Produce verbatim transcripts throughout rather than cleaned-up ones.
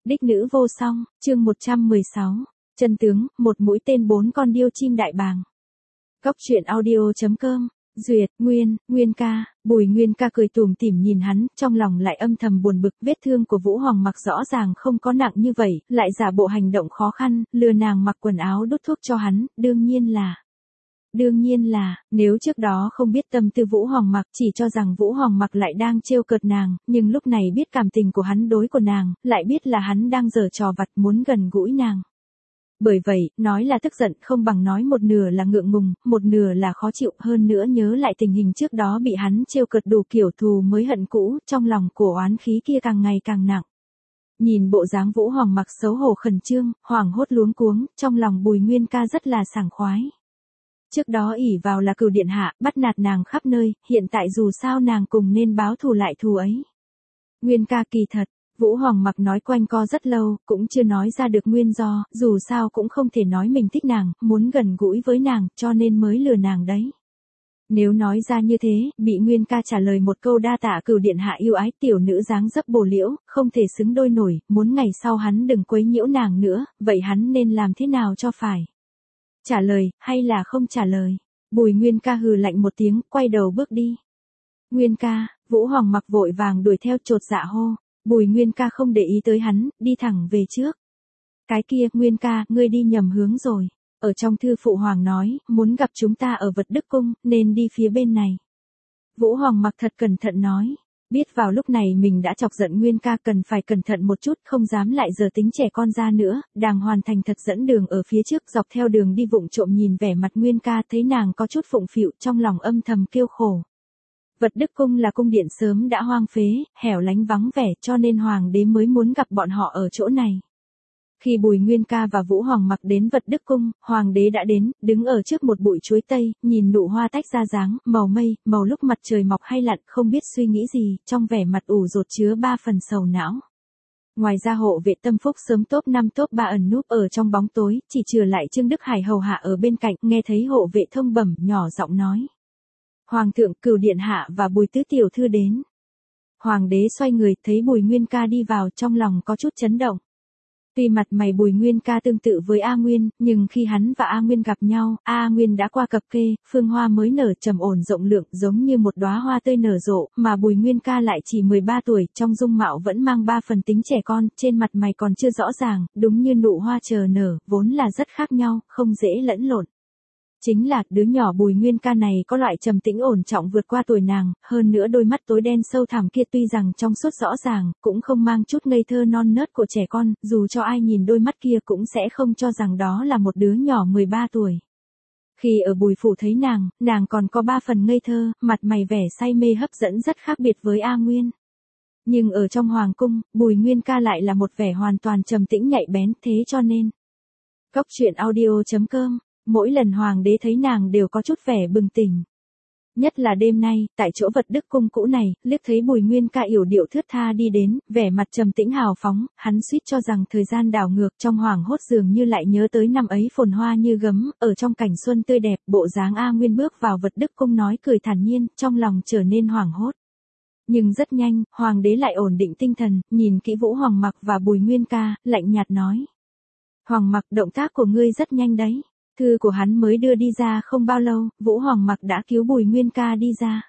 Đích nữ vô song, chương một trăm mười sáu. Chân tướng, một mũi tên bốn con điêu chim đại bàng. Cốc truyện audio chấm com. Duyệt, Nguyên, Nguyên ca. Bùi Nguyên ca cười tủm tỉm nhìn hắn, trong lòng lại âm thầm buồn bực, vết thương của Vũ Hoàng mặc rõ ràng không có nặng như vậy, lại giả bộ hành động khó khăn, lừa nàng mặc quần áo đút thuốc cho hắn, đương nhiên là Đương nhiên là, nếu trước đó không biết tâm tư Vũ Hoàng mặc, chỉ cho rằng Vũ Hoàng mặc lại đang trêu cợt nàng, nhưng lúc này biết cảm tình của hắn đối của nàng, lại biết là hắn đang giở trò vặt muốn gần gũi nàng. Bởi vậy, nói là tức giận không bằng nói một nửa là ngượng ngùng, một nửa là khó chịu, hơn nữa nhớ lại tình hình trước đó bị hắn trêu cợt đủ kiểu thù mới hận cũ, trong lòng của oán khí kia càng ngày càng nặng. Nhìn bộ dáng Vũ Hoàng mặc xấu hổ khẩn trương, hoảng hốt luống cuống, trong lòng Bùi Nguyên ca rất là sảng khoái. Trước đó ỷ vào là Cửu điện hạ, bắt nạt nàng khắp nơi, hiện tại dù sao nàng cùng nên báo thù lại thù ấy. Nguyên ca kỳ thật, Vũ Hoàng mặc nói quanh co rất lâu, cũng chưa nói ra được nguyên do, dù sao cũng không thể nói mình thích nàng, muốn gần gũi với nàng, cho nên mới lừa nàng đấy. Nếu nói ra như thế, bị Nguyên ca trả lời một câu đa tạ Cửu điện hạ yêu ái, tiểu nữ dáng dấp bồ liễu, không thể xứng đôi nổi, muốn ngày sau hắn đừng quấy nhiễu nàng nữa, vậy hắn nên làm thế nào cho phải? Trả lời, hay là không trả lời? Bùi Nguyên ca hừ lạnh một tiếng, quay đầu bước đi. Nguyên ca, Vũ Hoàng mặc vội vàng đuổi theo chột dạ hô. Bùi Nguyên ca không để ý tới hắn, đi thẳng về trước. Cái kia, Nguyên ca, ngươi đi nhầm hướng rồi. Ở trong thư phụ hoàng nói, muốn gặp chúng ta ở Vật Đức Cung, nên đi phía bên này. Vũ Hoàng mặc thật cẩn thận nói. Biết vào lúc này mình đã chọc giận Nguyên ca cần phải cẩn thận một chút, không dám lại giờ tính trẻ con ra nữa, đàng hoàn thành thật dẫn đường ở phía trước, dọc theo đường đi vụng trộm nhìn vẻ mặt Nguyên ca, thấy nàng có chút phụng phịu, trong lòng âm thầm kêu khổ. Vật Đức Cung là cung điện sớm đã hoang phế, hẻo lánh vắng vẻ, cho nên hoàng đế mới muốn gặp bọn họ ở chỗ này. Khi Bùi Nguyên ca và Vũ Hoàng mặc đến Vật Đức Cung, hoàng đế đã đến, đứng ở trước một bụi chuối tây, nhìn nụ hoa tách ra dáng, màu mây, màu lúc mặt trời mọc hay lặn, không biết suy nghĩ gì, trong vẻ mặt ủ rột chứa ba phần sầu não. Ngoài ra hộ vệ Tâm Phúc sớm top năm top ba ẩn núp ở trong bóng tối, chỉ trừ lại Trương Đức Hải hầu hạ ở bên cạnh, nghe thấy hộ vệ Thông bẩm, nhỏ giọng nói. Hoàng thượng, Cửu điện hạ và Bùi tứ tiểu thư đến. Hoàng đế xoay người, thấy Bùi Nguyên ca đi vào, trong lòng có chút chấn động. Tuy mặt mày Bùi Nguyên ca tương tự với A Nguyên, nhưng khi hắn và A Nguyên gặp nhau, A Nguyên đã qua cập kê, phương hoa mới nở trầm ổn rộng lượng giống như một đóa hoa tươi nở rộ, mà Bùi Nguyên ca lại chỉ mười ba tuổi, trong dung mạo vẫn mang ba phần tính trẻ con, trên mặt mày còn chưa rõ ràng, đúng như nụ hoa chờ nở, vốn là rất khác nhau, không dễ lẫn lộn. Chính là, đứa nhỏ Bùi Nguyên ca này có loại trầm tĩnh ổn trọng vượt qua tuổi nàng, hơn nữa đôi mắt tối đen sâu thẳm kia tuy rằng trong suốt rõ ràng, cũng không mang chút ngây thơ non nớt của trẻ con, dù cho ai nhìn đôi mắt kia cũng sẽ không cho rằng đó là một đứa nhỏ mười ba tuổi. Khi ở Bùi phủ thấy nàng, nàng còn có ba phần ngây thơ, mặt mày vẻ say mê hấp dẫn rất khác biệt với A Nguyên. Nhưng ở trong hoàng cung, Bùi Nguyên ca lại là một vẻ hoàn toàn trầm tĩnh nhạy bén, thế cho nên. Cốc truyện audio chấm com. Mỗi lần hoàng đế thấy nàng đều có chút vẻ bừng tỉnh. Nhất là đêm nay, tại chỗ Vật Đức Cung cũ này, liếc thấy Bùi Nguyên ca yểu điệu thướt tha đi đến, vẻ mặt trầm tĩnh hào phóng, hắn suýt cho rằng thời gian đảo ngược, trong hoàng hốt dường như lại nhớ tới năm ấy phồn hoa như gấm, ở trong cảnh xuân tươi đẹp, bộ dáng A Nguyên bước vào Vật Đức Cung nói cười thản nhiên, trong lòng trở nên hoảng hốt. Nhưng rất nhanh, hoàng đế lại ổn định tinh thần, nhìn kỹ Vũ Hoàng mặc và Bùi Nguyên ca, lạnh nhạt nói. Hoàng mặc, động tác của ngươi rất nhanh đấy. Thư của hắn mới đưa đi ra không bao lâu, Vũ Hoàng mặc đã cứu Bùi Nguyên ca đi ra.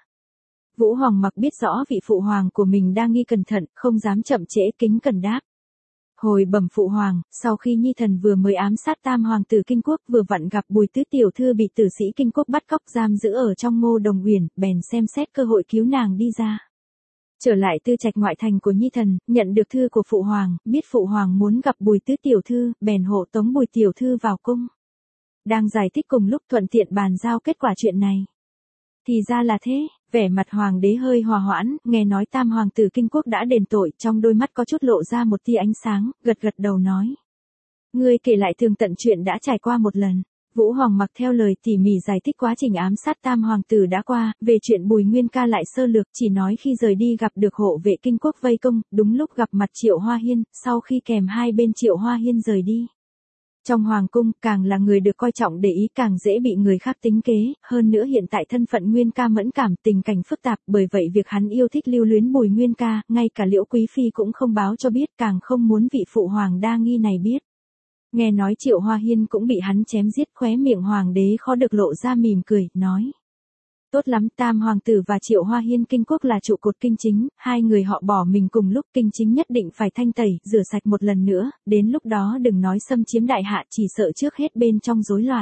Vũ Hoàng mặc biết rõ vị phụ hoàng của mình đang nghi cẩn thận, không dám chậm trễ, kính cẩn đáp. Hồi bẩm phụ hoàng, sau khi Nhi thần vừa mới ám sát tam hoàng tử Kinh Quốc, vừa vặn gặp Bùi tứ tiểu thư bị tử sĩ Kinh Quốc bắt cóc giam giữ ở trong Ngô Đồng Uyển, bèn xem xét cơ hội cứu nàng đi ra. Trở lại tư trạch ngoại thành của Nhi thần, nhận được thư của phụ hoàng, biết phụ hoàng muốn gặp Bùi tứ tiểu thư, bèn hộ tống Bùi tiểu thư vào cung. Đang giải thích cùng lúc thuận tiện bàn giao kết quả chuyện này. Thì ra là thế, vẻ mặt hoàng đế hơi hòa hoãn, nghe nói tam hoàng tử Kinh Quốc đã đền tội, trong đôi mắt có chút lộ ra một tia ánh sáng, gật gật đầu nói. Ngươi kể lại tường tận chuyện đã trải qua một lần. Vũ Hoàng mặc theo lời tỉ mỉ giải thích quá trình ám sát tam hoàng tử đã qua, về chuyện Bùi Nguyên ca lại sơ lược, chỉ nói khi rời đi gặp được hộ vệ Kinh Quốc vây công, đúng lúc gặp mặt Triệu Hoa Hiên, sau khi kèm hai bên Triệu Hoa Hiên rời đi. Trong hoàng cung, càng là người được coi trọng để ý càng dễ bị người khác tính kế, hơn nữa hiện tại thân phận Nguyên ca mẫn cảm, tình cảnh phức tạp, bởi vậy việc hắn yêu thích lưu luyến Bùi Nguyên ca, ngay cả Liễu Quý Phi cũng không báo cho biết, càng không muốn vị phụ hoàng đa nghi này biết. Nghe nói Triệu Hoa Hiên cũng bị hắn chém giết, khóe miệng hoàng đế khó được lộ ra mỉm cười, nói. Tốt lắm, Tam hoàng tử và Triệu Hoa Hiên kinh quốc là trụ cột kinh chính, hai người họ bỏ mình cùng lúc, kinh chính nhất định phải thanh tẩy, rửa sạch một lần nữa, đến lúc đó đừng nói xâm chiếm đại hạ, chỉ sợ trước hết bên trong rối loạn.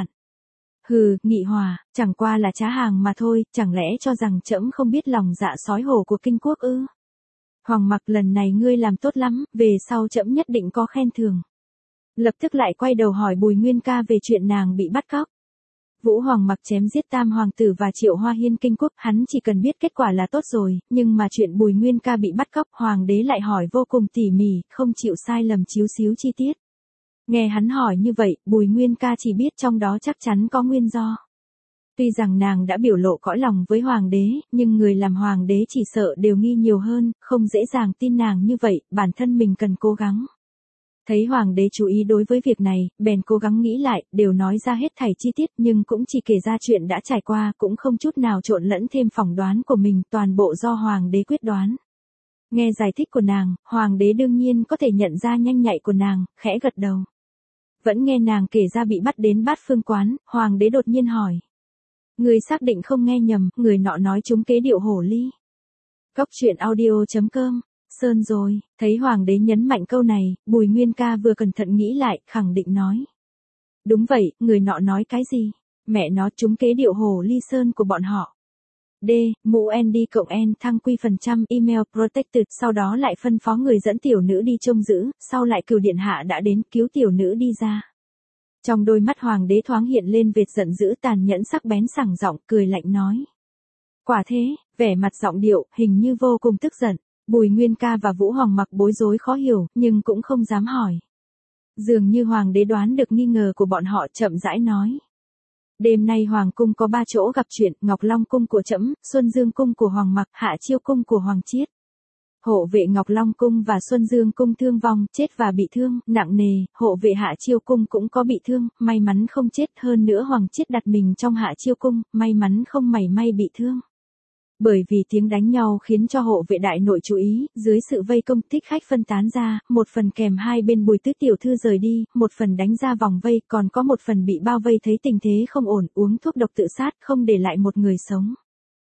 Hừ, Nghị Hòa, chẳng qua là trá hàng mà thôi, chẳng lẽ cho rằng trẫm không biết lòng dạ sói hổ của kinh quốc ư? Hoàng Mặc, lần này ngươi làm tốt lắm, về sau trẫm nhất định có khen thưởng. Lập tức lại quay đầu hỏi Bùi Nguyên ca về chuyện nàng bị bắt cóc. Vũ Hoàng Mặc chém giết Tam hoàng tử và Triệu Hoa Hiên kinh quốc, hắn chỉ cần biết kết quả là tốt rồi, nhưng mà chuyện Bùi Nguyên ca bị bắt cóc, hoàng đế lại hỏi vô cùng tỉ mỉ, không chịu sai lầm chíu xíu chi tiết. Nghe hắn hỏi như vậy, Bùi Nguyên ca chỉ biết trong đó chắc chắn có nguyên do. Tuy rằng nàng đã biểu lộ cõi lòng với hoàng đế, nhưng người làm hoàng đế chỉ sợ đều nghi nhiều hơn, không dễ dàng tin nàng như vậy, bản thân mình cần cố gắng. Thấy hoàng đế chú ý đối với việc này, bèn cố gắng nghĩ lại, đều nói ra hết thảy chi tiết nhưng cũng chỉ kể ra chuyện đã trải qua, cũng không chút nào trộn lẫn thêm phỏng đoán của mình, toàn bộ do hoàng đế quyết đoán. Nghe giải thích của nàng, hoàng đế đương nhiên có thể nhận ra nhanh nhạy của nàng, khẽ gật đầu. Vẫn nghe nàng kể ra bị bắt đến Bát Phương quán, hoàng đế đột nhiên hỏi. Người xác định không nghe nhầm, người nọ nói trúng kế điệu hổ ly. Cóc truyện audio chấm com Sơn rồi, thấy hoàng đế nhấn mạnh câu này, Bùi Nguyên ca vừa cẩn thận nghĩ lại, khẳng định nói. Đúng vậy, người nọ nói cái gì? Mẹ nó trúng kế điệu hồ ly sơn của bọn họ. D, mũ N D cộng N thăng quy phần trăm email protected, sau đó lại phân phó người dẫn tiểu nữ đi trông giữ, sau lại cửu điện hạ đã đến cứu tiểu nữ đi ra. Trong đôi mắt hoàng đế thoáng hiện lên vệt giận dữ tàn nhẫn sắc bén sảng giọng, cười lạnh nói. Quả thế, vẻ mặt giọng điệu, hình như vô cùng tức giận. Bùi Nguyên ca và Vũ Hoàng Mặc bối rối khó hiểu, nhưng cũng không dám hỏi. Dường như hoàng đế đoán được nghi ngờ của bọn họ, chậm rãi nói. Đêm nay hoàng cung có ba chỗ gặp chuyện, Ngọc Long cung của trẫm, Xuân Dương cung của Hoàng Mặc, Hạ Chiêu cung của Hoàng Chiết. Hộ vệ Ngọc Long cung và Xuân Dương cung thương vong, chết và bị thương, nặng nề, hộ vệ Hạ Chiêu cung cũng có bị thương, may mắn không chết, hơn nữa Hoàng Chiết đặt mình trong Hạ Chiêu cung, may mắn không mảy may bị thương. Bởi vì tiếng đánh nhau khiến cho hộ vệ đại nội chú ý, dưới sự vây công thích khách phân tán ra, một phần kèm hai bên Bùi tứ tiểu thư rời đi, một phần đánh ra vòng vây, còn có một phần bị bao vây thấy tình thế không ổn, uống thuốc độc tự sát, không để lại một người sống.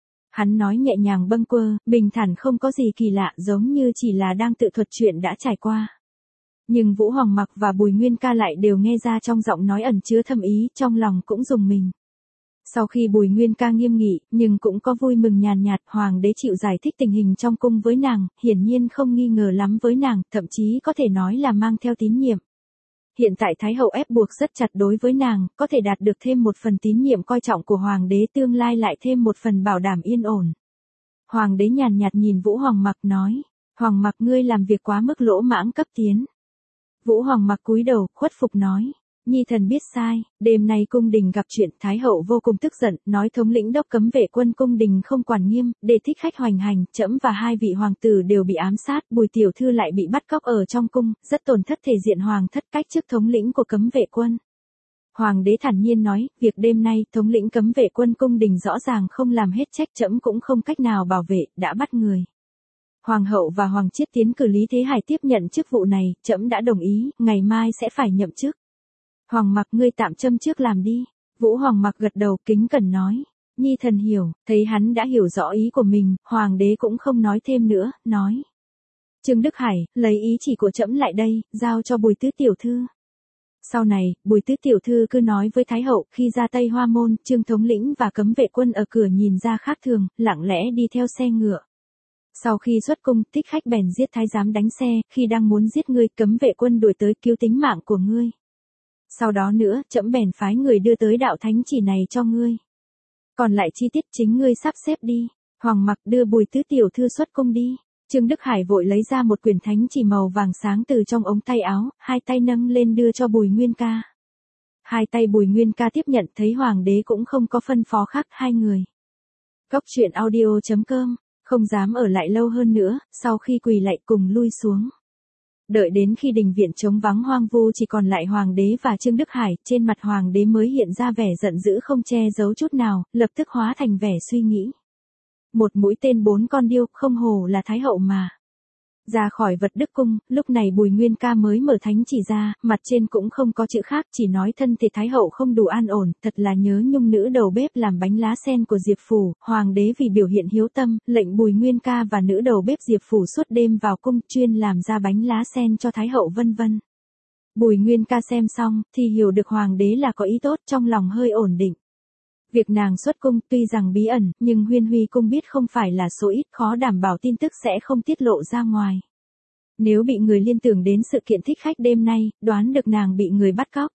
Hắn nói nhẹ nhàng bâng quơ, bình thản không có gì kỳ lạ, giống như chỉ là đang tự thuật chuyện đã trải qua. Nhưng Vũ Hoàng Mặc và Bùi Nguyên ca lại đều nghe ra trong giọng nói ẩn chứa thâm ý, trong lòng cũng rùng mình. Sau khi Bùi Nguyên ca nghiêm nghị, nhưng cũng có vui mừng nhàn nhạt, hoàng đế chịu giải thích tình hình trong cung với nàng, hiển nhiên không nghi ngờ lắm với nàng, thậm chí có thể nói là mang theo tín nhiệm. Hiện tại Thái hậu ép buộc rất chặt đối với nàng, có thể đạt được thêm một phần tín nhiệm coi trọng của hoàng đế, tương lai lại thêm một phần bảo đảm yên ổn. Hoàng đế nhàn nhạt nhìn Vũ Hoàng Mặc nói, Hoàng Mặc ngươi làm việc quá mức lỗ mãng cấp tiến. Vũ Hoàng Mặc cúi đầu, khuất phục nói. Nhi thần biết sai, đêm nay cung đình gặp chuyện, Thái hậu vô cùng tức giận, nói thống lĩnh đốc cấm vệ quân cung đình không quản nghiêm, để thích khách hoành hành, trẫm và hai vị hoàng tử đều bị ám sát, Bùi tiểu thư lại bị bắt cóc ở trong cung, rất tổn thất thể diện hoàng thất, cách chức thống lĩnh của cấm vệ quân. Hoàng đế thản nhiên nói, việc đêm nay, thống lĩnh cấm vệ quân cung đình rõ ràng không làm hết trách, trẫm cũng không cách nào bảo vệ, đã bắt người. Hoàng hậu và Hoàng Chiết tiến cử Lý Thế Hải tiếp nhận chức vụ này, trẫm đã đồng ý, ngày mai sẽ phải nhậm chức. Hoàng Mặc ngươi tạm châm trước làm đi. Vũ Hoàng Mặc gật đầu kính cẩn nói. Nhi thần hiểu, thấy hắn đã hiểu rõ ý của mình, hoàng đế cũng không nói thêm nữa, nói. Trương Đức Hải, lấy ý chỉ của trẫm lại đây, giao cho Bùi tứ tiểu thư. Sau này, Bùi tứ tiểu thư cứ nói với Thái hậu, khi ra Tây Hoa Môn, Trương thống lĩnh và cấm vệ quân ở cửa nhìn ra khác thường, lặng lẽ đi theo xe ngựa. Sau khi xuất cung, thích khách bèn giết thái giám đánh xe, khi đang muốn giết ngươi, cấm vệ quân đuổi tới cứu tính mạng của ngươi. Sau đó nữa, trẫm bèn phái người đưa tới đạo thánh chỉ này cho ngươi. Còn lại chi tiết chính ngươi sắp xếp đi. Hoàng Mặc đưa Bùi tứ tiểu thư xuất cung đi. Trương Đức Hải vội lấy ra một quyển thánh chỉ màu vàng sáng từ trong ống tay áo, hai tay nâng lên đưa cho Bùi Nguyên ca. Hai tay Bùi Nguyên ca tiếp nhận, thấy hoàng đế cũng không có phân phó khác hai người. Cóc truyện audio chấm com, không dám ở lại lâu hơn nữa, sau khi quỳ lạy cùng lui xuống. Đợi đến khi đình viện trống vắng hoang vu chỉ còn lại hoàng đế và Trương Đức Hải, trên mặt hoàng đế mới hiện ra vẻ giận dữ không che giấu chút nào, lập tức hóa thành vẻ suy nghĩ. Một mũi tên bốn con điêu, không hổ là thái hậu mà. Ra khỏi vật đức cung, lúc này Bùi Nguyên Ca mới mở thánh chỉ ra, mặt trên cũng không có chữ khác, chỉ nói thân thể thái hậu không đủ an ổn, thật là nhớ nhung nữ đầu bếp làm bánh lá sen của Diệp Phủ, hoàng đế vì biểu hiện hiếu tâm, lệnh Bùi Nguyên Ca và nữ đầu bếp Diệp Phủ suốt đêm vào cung chuyên làm ra bánh lá sen cho thái hậu vân vân. Bùi Nguyên Ca xem xong, thì hiểu được hoàng đế là có ý tốt, trong lòng hơi ổn định. Việc nàng xuất cung tuy rằng bí ẩn, nhưng Huyên Huy cung biết không phải là số ít, khó đảm bảo tin tức sẽ không tiết lộ ra ngoài. Nếu bị người liên tưởng đến sự kiện thích khách đêm nay, đoán được nàng bị người bắt cóc.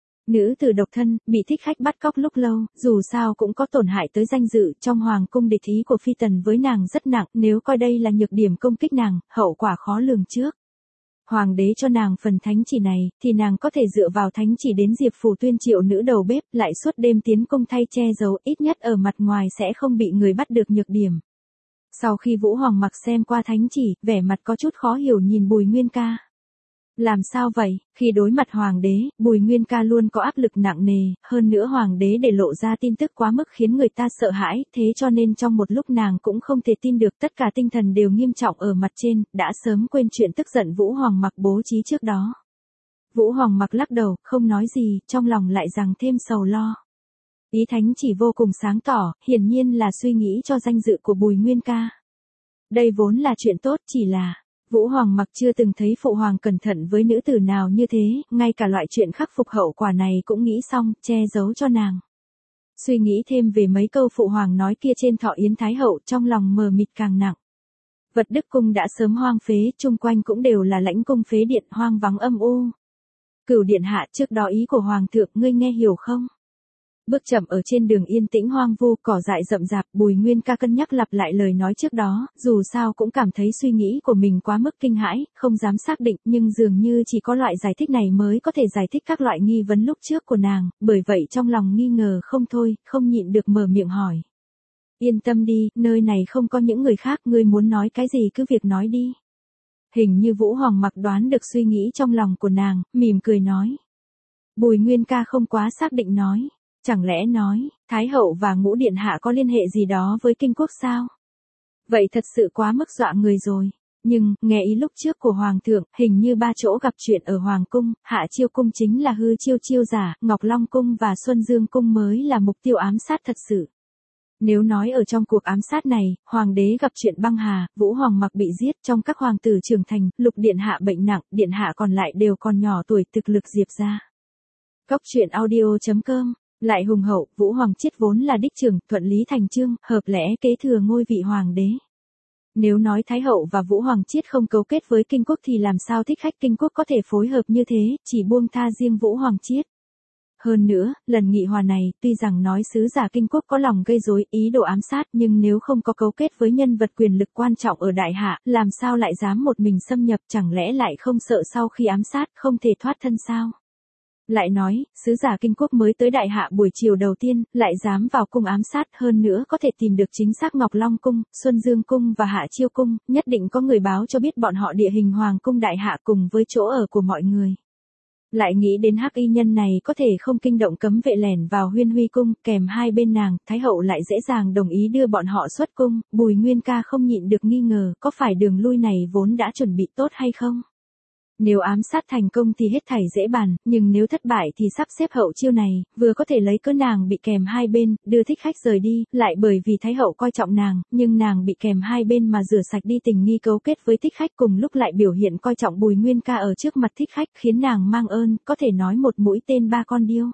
Nữ tử độc thân, bị thích khách bắt cóc lúc lâu, dù sao cũng có tổn hại tới danh dự, trong hoàng cung địch ý của phi tần với nàng rất nặng, nếu coi đây là nhược điểm công kích nàng, hậu quả khó lường trước. Hoàng đế cho nàng phần thánh chỉ này, thì nàng có thể dựa vào thánh chỉ đến Diệp Phủ tuyên triệu nữ đầu bếp, lại suốt đêm tiến cung thay che giấu, ít nhất ở mặt ngoài sẽ không bị người bắt được nhược điểm. Sau khi Vũ Hoàng Mặc xem qua thánh chỉ, vẻ mặt có chút khó hiểu nhìn Bùi Nguyên Ca. Làm sao vậy, khi đối mặt hoàng đế, Bùi Nguyên Ca luôn có áp lực nặng nề, hơn nữa hoàng đế để lộ ra tin tức quá mức khiến người ta sợ hãi, thế cho nên trong một lúc nàng cũng không thể tin được, tất cả tinh thần đều nghiêm trọng ở mặt trên, đã sớm quên chuyện tức giận Vũ Hoàng Mặc bố trí trước đó. Vũ Hoàng Mặc lắc đầu, không nói gì, trong lòng lại rằng thêm sầu lo. Ý thánh chỉ vô cùng sáng tỏ, hiển nhiên là suy nghĩ cho danh dự của Bùi Nguyên Ca. Đây vốn là chuyện tốt, chỉ là Vũ Hoàng Mặc chưa từng thấy phụ hoàng cẩn thận với nữ tử nào như thế, ngay cả loại chuyện khắc phục hậu quả này cũng nghĩ xong, che giấu cho nàng. Suy nghĩ thêm về mấy câu phụ hoàng nói kia trên thọ yến thái hậu, trong lòng mờ mịt càng nặng. Vật đức cung đã sớm hoang phế, chung quanh cũng đều là lãnh cung phế điện hoang vắng âm u. Cửu điện hạ, trước đó ý của hoàng thượng ngươi nghe hiểu không? Bước chậm ở trên đường yên tĩnh hoang vu, cỏ dại rậm rạp, Bùi Nguyên Ca cân nhắc lặp lại lời nói trước đó, dù sao cũng cảm thấy suy nghĩ của mình quá mức kinh hãi, không dám xác định, nhưng dường như chỉ có loại giải thích này mới có thể giải thích các loại nghi vấn lúc trước của nàng, bởi vậy trong lòng nghi ngờ không thôi, không nhịn được mở miệng hỏi. Yên tâm đi, nơi này không có những người khác, ngươi muốn nói cái gì cứ việc nói đi. Hình như Vũ Hoàng Mặc đoán được suy nghĩ trong lòng của nàng, mỉm cười nói. Bùi Nguyên Ca không quá xác định nói. Chẳng lẽ nói, Thái hậu và Ngũ điện hạ có liên hệ gì đó với kinh quốc sao? Vậy thật sự quá mức dọa người rồi. Nhưng, nghe ý lúc trước của Hoàng thượng, hình như ba chỗ gặp chuyện ở Hoàng cung, Hạ Chiêu cung chính là hư chiêu chiêu giả, Ngọc Long cung và Xuân Dương cung mới là mục tiêu ám sát thật sự. Nếu nói ở trong cuộc ám sát này, Hoàng đế gặp chuyện băng hà, Vũ Hoàng Mặc bị giết, trong các hoàng tử trưởng thành, Lục điện hạ bệnh nặng, điện hạ còn lại đều còn nhỏ tuổi, thực lực Diệp ra. Cóc truyện audio chấm com. Lại hùng hậu, Vũ Hoàng Chiết vốn là đích trưởng, thuận lý thành chương, hợp lẽ kế thừa ngôi vị hoàng đế. Nếu nói Thái hậu và Vũ Hoàng Chiết không cấu kết với kinh quốc thì làm sao thích khách kinh quốc có thể phối hợp như thế, chỉ buông tha riêng Vũ Hoàng Chiết. Hơn nữa, lần nghị hòa này, tuy rằng nói sứ giả kinh quốc có lòng gây rối, ý đồ ám sát, nhưng nếu không có cấu kết với nhân vật quyền lực quan trọng ở đại hạ, làm sao lại dám một mình xâm nhập, chẳng lẽ lại không sợ sau khi ám sát, không thể thoát thân sao? Lại nói, sứ giả kinh quốc mới tới đại hạ buổi chiều đầu tiên, lại dám vào cung ám sát, hơn nữa có thể tìm được chính xác Ngọc Long cung, Xuân Dương cung và Hạ Chiêu cung, nhất định có người báo cho biết bọn họ địa hình hoàng cung đại hạ cùng với chỗ ở của mọi người. Lại nghĩ đến hắc y nhân này có thể không kinh động cấm vệ lẻn vào Huyên Huy cung, kèm hai bên nàng, Thái hậu lại dễ dàng đồng ý đưa bọn họ xuất cung, Bùi Nguyên Ca không nhịn được nghi ngờ, có phải đường lui này vốn đã chuẩn bị tốt hay không? Nếu ám sát thành công thì hết thảy dễ bàn, nhưng nếu thất bại thì sắp xếp hậu chiêu này, vừa có thể lấy cớ nàng bị kèm hai bên, đưa thích khách rời đi, lại bởi vì Thái hậu coi trọng nàng, nhưng nàng bị kèm hai bên mà rửa sạch đi tình nghi cấu kết với thích khách, cùng lúc lại biểu hiện coi trọng Bùi Nguyên Ca ở trước mặt thích khách, khiến nàng mang ơn, có thể nói một mũi tên ba con điêu.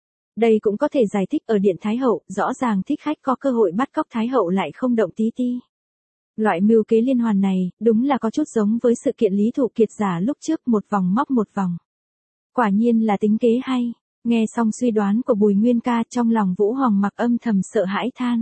Đây cũng có thể giải thích ở điện Thái hậu, rõ ràng thích khách có cơ hội bắt cóc Thái hậu lại không động tí ti. Loại mưu kế liên hoàn này, đúng là có chút giống với sự kiện Lý Thụ Kiệt giả lúc trước, một vòng móc một vòng. Quả nhiên là tính kế hay. Nghe xong suy đoán của Bùi Nguyên Ca, trong lòng Vũ Hoàng Mặc âm thầm sợ hãi than.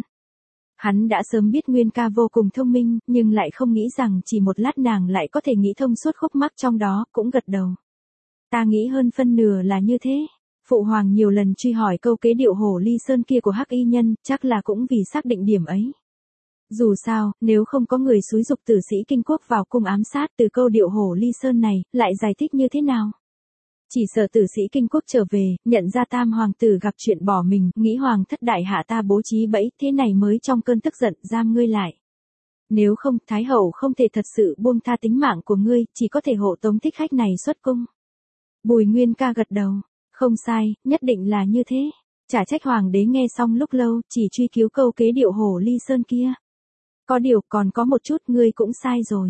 Hắn đã sớm biết Nguyên Ca vô cùng thông minh, nhưng lại không nghĩ rằng chỉ một lát nàng lại có thể nghĩ thông suốt khúc mắc trong đó, cũng gật đầu. Ta nghĩ hơn phân nửa là như thế. Phụ hoàng nhiều lần truy hỏi câu kế điệu hổ ly sơn kia của hắc y nhân, chắc là cũng vì xác định điểm ấy. Dù sao, nếu không có người xúi giục tử sĩ kinh quốc vào cung ám sát, từ câu điệu hổ ly sơn này, lại giải thích như thế nào? Chỉ sợ tử sĩ kinh quốc trở về, nhận ra tam hoàng tử gặp chuyện bỏ mình, nghĩ hoàng thất đại hạ ta bố trí bẫy, thế này mới trong cơn tức giận giam ngươi lại. Nếu không, Thái hậu không thể thật sự buông tha tính mạng của ngươi, chỉ có thể hộ tống thích khách này xuất cung. Bùi Nguyên Ca gật đầu, không sai, nhất định là như thế. Chả trách hoàng đế nghe xong lúc lâu, chỉ truy cứu câu kế điệu hổ ly sơn kia. Có điều, còn có một chút, ngươi cũng sai rồi.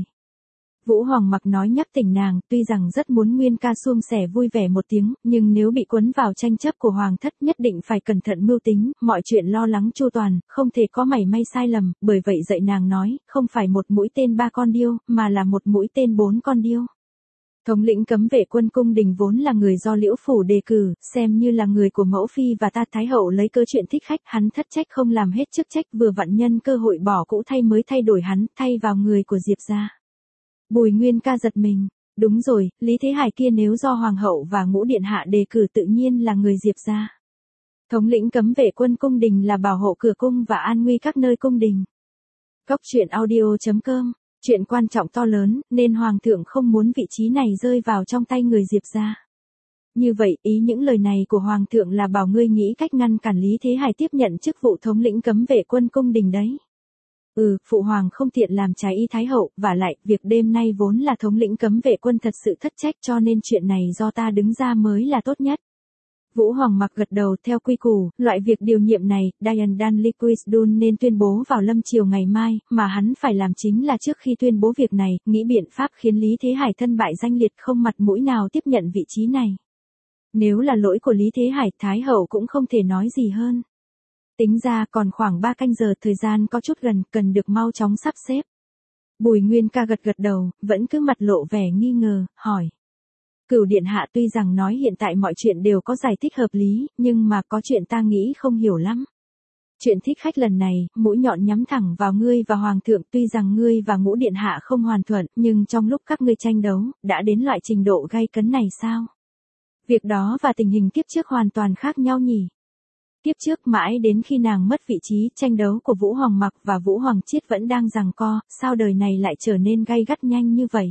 Vũ Hoàng Mặc nói nhắc tỉnh nàng, tuy rằng rất muốn Nguyên Ca suông sẻ vui vẻ một tiếng, nhưng nếu bị cuốn vào tranh chấp của hoàng thất nhất định phải cẩn thận mưu tính, mọi chuyện lo lắng chu toàn, không thể có mảy may sai lầm, bởi vậy dạy nàng nói, không phải một mũi tên ba con điêu, mà là một mũi tên bốn con điêu. Thống lĩnh cấm vệ quân cung đình vốn là người do Liễu Phủ đề cử, xem như là người của mẫu phi và ta Thái hậu lấy cơ chuyện thích khách, hắn thất trách không làm hết chức trách, vừa vặn nhân cơ hội bỏ cũ thay mới thay đổi hắn, thay vào người của Diệp gia. Bùi Nguyên Ca giật mình, đúng rồi, Lý Thế Hải kia nếu do hoàng hậu và ngũ điện hạ đề cử tự nhiên là người Diệp gia. Thống lĩnh cấm vệ quân cung đình là bảo hộ cửa cung và an nguy các nơi cung đình. Cốc truyện audio chấm com. Chuyện quan trọng to lớn, nên hoàng thượng không muốn vị trí này rơi vào trong tay người Diệp gia. Như vậy, ý những lời này của hoàng thượng là bảo ngươi nghĩ cách ngăn cản Lý Thế Hải tiếp nhận chức vụ thống lĩnh cấm vệ quân cung đình đấy. Ừ, phụ hoàng không tiện làm trái ý Thái hậu, và lại, việc đêm nay vốn là thống lĩnh cấm vệ quân thật sự thất trách, cho nên chuyện này do ta đứng ra mới là tốt nhất. Vũ Hoàng Mặc gật đầu theo quy củ, loại việc điều nhiệm này, Diane Dunliquisdun nên tuyên bố vào lâm chiều ngày mai, mà hắn phải làm chính là trước khi tuyên bố việc này, nghĩ biện pháp khiến Lý Thế Hải thân bại danh liệt không mặt mũi nào tiếp nhận vị trí này. Nếu là lỗi của Lý Thế Hải, Thái hậu cũng không thể nói gì hơn. Tính ra còn khoảng ba canh giờ, thời gian có chút gần, cần được mau chóng sắp xếp. Bùi Nguyên Ca gật gật đầu, vẫn cứ mặt lộ vẻ nghi ngờ, hỏi. Cửu điện hạ tuy rằng nói hiện tại mọi chuyện đều có giải thích hợp lý, nhưng mà có chuyện ta nghĩ không hiểu lắm. Chuyện thích khách lần này, mũi nhọn nhắm thẳng vào ngươi và hoàng thượng, tuy rằng ngươi và ngũ điện hạ không hoàn thuận, nhưng trong lúc các ngươi tranh đấu, đã đến loại trình độ gay cấn này sao? Việc đó và tình hình kiếp trước hoàn toàn khác nhau nhỉ? Kiếp trước mãi đến khi nàng mất vị trí, tranh đấu của Vũ Hoàng Mặc và Vũ Hoàng Chiết vẫn đang giằng co, sao đời này lại trở nên gay gắt nhanh như vậy?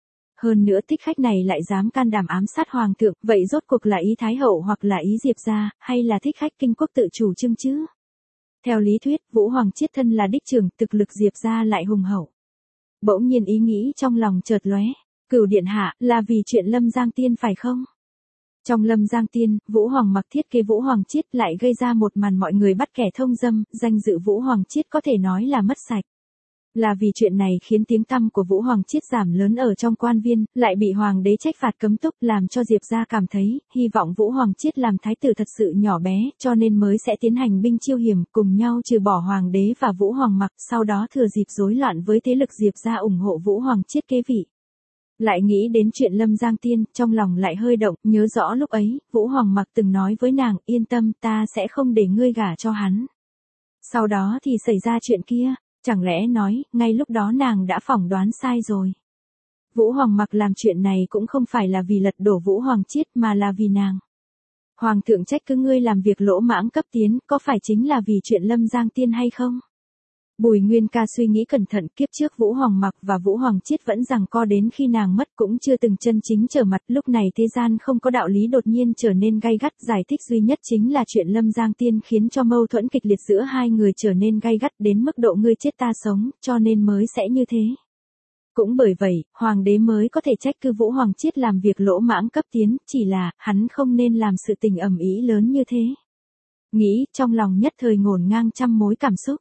Hơn nữa thích khách này lại dám can đảm ám sát hoàng thượng, vậy rốt cuộc là ý Thái hậu hoặc là ý Diệp gia, hay là thích khách kinh quốc tự chủ trưng chứ? Theo lý thuyết, Vũ Hoàng Chiết thân là đích trưởng, thực lực Diệp gia lại hùng hậu. Bỗng nhiên ý nghĩ trong lòng chợt lóe, Cửu điện hạ, là vì chuyện Lâm Giang Tiên phải không? Trong Lâm Giang Tiên, Vũ Hoàng Mặc thiết kế Vũ Hoàng Chiết lại gây ra một màn mọi người bắt kẻ thông dâm, danh dự Vũ Hoàng Chiết có thể nói là mất sạch. Là vì chuyện này khiến tiếng tăm của Vũ Hoàng Chiết giảm lớn ở trong quan viên, lại bị hoàng đế trách phạt cấm túc, làm cho Diệp gia cảm thấy, hy vọng Vũ Hoàng Chiết làm thái tử thật sự nhỏ bé, cho nên mới sẽ tiến hành binh chiêu hiểm, cùng nhau trừ bỏ hoàng đế và Vũ Hoàng Mặc, sau đó thừa dịp rối loạn với thế lực Diệp gia ủng hộ Vũ Hoàng Chiết kế vị. Lại nghĩ đến chuyện Lâm Giang Tiên, trong lòng lại hơi động, nhớ rõ lúc ấy, Vũ Hoàng Mặc từng nói với nàng, yên tâm, ta sẽ không để ngươi gả cho hắn. Sau đó thì xảy ra chuyện kia. Chẳng lẽ nói, ngay lúc đó nàng đã phỏng đoán sai rồi. Vũ Hoàng Mặc làm chuyện này cũng không phải là vì lật đổ Vũ Hoàng Chiết mà là vì nàng. Hoàng thượng trách cứ ngươi làm việc lỗ mãng cấp tiến, có phải chính là vì chuyện Lâm Giang Tiên hay không? Bùi Nguyên Ca suy nghĩ cẩn thận, kiếp trước Vũ Hoàng Mặc và Vũ Hoàng Chiết vẫn giằng co đến khi nàng mất, cũng chưa từng chân chính trở mặt, lúc này thế gian không có đạo lý đột nhiên trở nên gay gắt, giải thích duy nhất chính là chuyện Lâm Giang Tiên khiến cho mâu thuẫn kịch liệt giữa hai người trở nên gay gắt đến mức độ ngươi chết ta sống, cho nên mới sẽ như thế. Cũng bởi vậy, hoàng đế mới có thể trách cứ Vũ Hoàng Chiết làm việc lỗ mãng cấp tiến, chỉ là, hắn không nên làm sự tình ầm ĩ lớn như thế. Nghĩ, trong lòng nhất thời ngổn ngang trăm mối cảm xúc.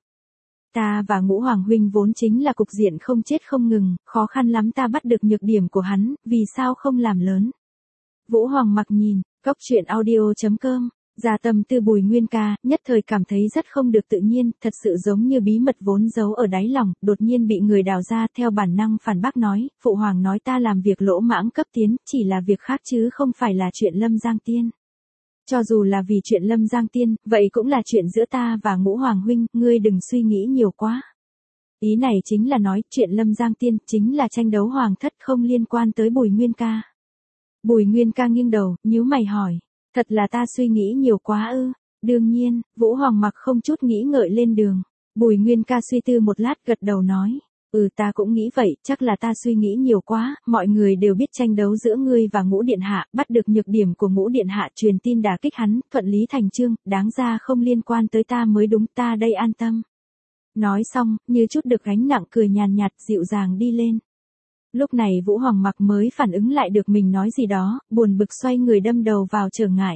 Ta và Ngũ Hoàng huynh vốn chính là cục diện không chết không ngừng, khó khăn lắm ta bắt được nhược điểm của hắn, vì sao không làm lớn. Vũ Hoàng Mặc nhìn, cốc truyện audio chấm com, ra tâm tư Bùi Nguyên Ca, nhất thời cảm thấy rất không được tự nhiên, thật sự giống như bí mật vốn giấu ở đáy lòng, đột nhiên bị người đào ra, theo bản năng phản bác nói, Phụ Hoàng nói ta làm việc lỗ mãng cấp tiến, chỉ là việc khác chứ không phải là chuyện Lâm Giang Tiên. Cho dù là vì chuyện Lâm Giang Tiên, vậy cũng là chuyện giữa ta và Ngũ Hoàng huynh, ngươi đừng suy nghĩ nhiều quá. Ý này chính là nói, chuyện Lâm Giang Tiên, chính là tranh đấu hoàng thất không liên quan tới Bùi Nguyên Ca. Bùi Nguyên Ca nghiêng đầu, nhíu mày hỏi, thật là ta suy nghĩ nhiều quá ư? Đương nhiên, Vũ Hoàng Mặc không chút nghĩ ngợi lên đường. Bùi Nguyên Ca suy tư một lát gật đầu nói. Ừ ta cũng nghĩ vậy, chắc là ta suy nghĩ nhiều quá, mọi người đều biết tranh đấu giữa ngươi và Ngũ Điện Hạ, bắt được nhược điểm của Ngũ Điện Hạ truyền tin đả kích hắn, thuận lý thành chương, đáng ra không liên quan tới ta mới đúng, ta đây an tâm. Nói xong, như chút được gánh nặng cười nhàn nhạt dịu dàng đi lên. Lúc này Vũ Hoàng Mặc mới phản ứng lại được mình nói gì đó, buồn bực xoay người đâm đầu vào trở ngại.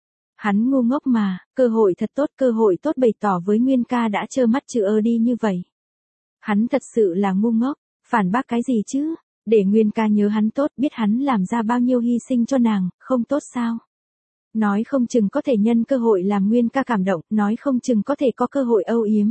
Hắn ngu ngốc mà, cơ hội thật tốt, cơ hội tốt bày tỏ với Nguyên Ca đã trơ mắt chữ ơ đi như vậy. Hắn thật sự là ngu ngốc, phản bác cái gì chứ, để Nguyên Ca nhớ hắn tốt, biết hắn làm ra bao nhiêu hy sinh cho nàng, không tốt sao? Nói không chừng có thể nhân cơ hội làm Nguyên Ca cảm động, nói không chừng có thể có cơ hội âu yếm.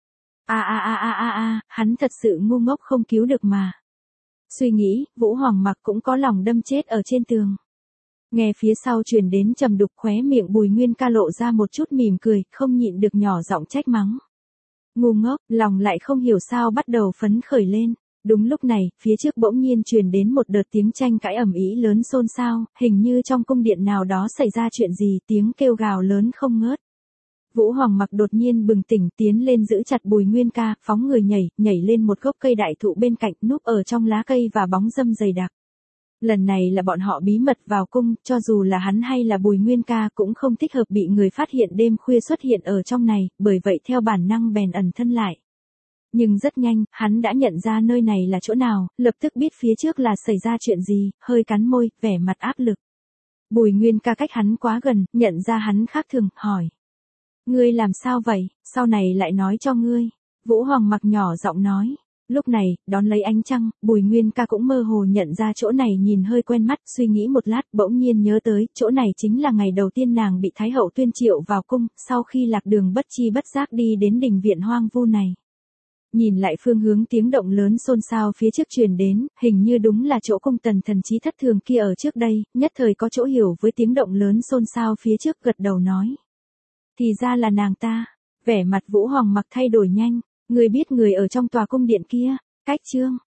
A a a a a a, hắn thật sự ngu ngốc không cứu được mà. Suy nghĩ, Vũ Hoàng Mặc cũng có lòng đâm chết ở trên tường. Nghe phía sau truyền đến trầm đục, khóe miệng Bùi Nguyên Ca lộ ra một chút mỉm cười, không nhịn được nhỏ giọng trách mắng. Ngu ngốc, lòng lại không hiểu sao bắt đầu phấn khởi lên. Đúng lúc này, phía trước bỗng nhiên truyền đến một đợt tiếng tranh cãi ầm ĩ lớn xôn xao, hình như trong cung điện nào đó xảy ra chuyện gì, tiếng kêu gào lớn không ngớt. Vũ Hoàng Mặc đột nhiên bừng tỉnh, tiến lên giữ chặt Bùi Nguyên Ca, phóng người nhảy, nhảy lên một gốc cây đại thụ bên cạnh, núp ở trong lá cây và bóng râm dày đặc. Lần này là bọn họ bí mật vào cung, cho dù là hắn hay là Bùi Nguyên Ca cũng không thích hợp bị người phát hiện đêm khuya xuất hiện ở trong này, bởi vậy theo bản năng bèn ẩn thân lại. Nhưng rất nhanh, hắn đã nhận ra nơi này là chỗ nào, lập tức biết phía trước là xảy ra chuyện gì, hơi cắn môi, vẻ mặt áp lực. Bùi Nguyên Ca cách hắn quá gần, nhận ra hắn khác thường, hỏi. Ngươi làm sao vậy, sau này lại nói cho ngươi. Vũ Hoàng Mặc nhỏ giọng nói. Lúc này, đón lấy ánh trăng, Bùi Nguyên Ca cũng mơ hồ nhận ra chỗ này nhìn hơi quen mắt, suy nghĩ một lát, bỗng nhiên nhớ tới, chỗ này chính là ngày đầu tiên nàng bị Thái Hậu tuyên triệu vào cung, sau khi lạc đường bất chi bất giác đi đến đình viện hoang vu này. Nhìn lại phương hướng tiếng động lớn xôn xao phía trước truyền đến, hình như đúng là chỗ cung tần thần trí thất thường kia ở trước đây, nhất thời có chỗ hiểu với tiếng động lớn xôn xao phía trước, gật đầu nói. Thì ra là nàng ta, vẻ mặt Vũ Hoàng Mặc thay đổi nhanh, người biết người ở trong tòa cung điện kia, cách chương.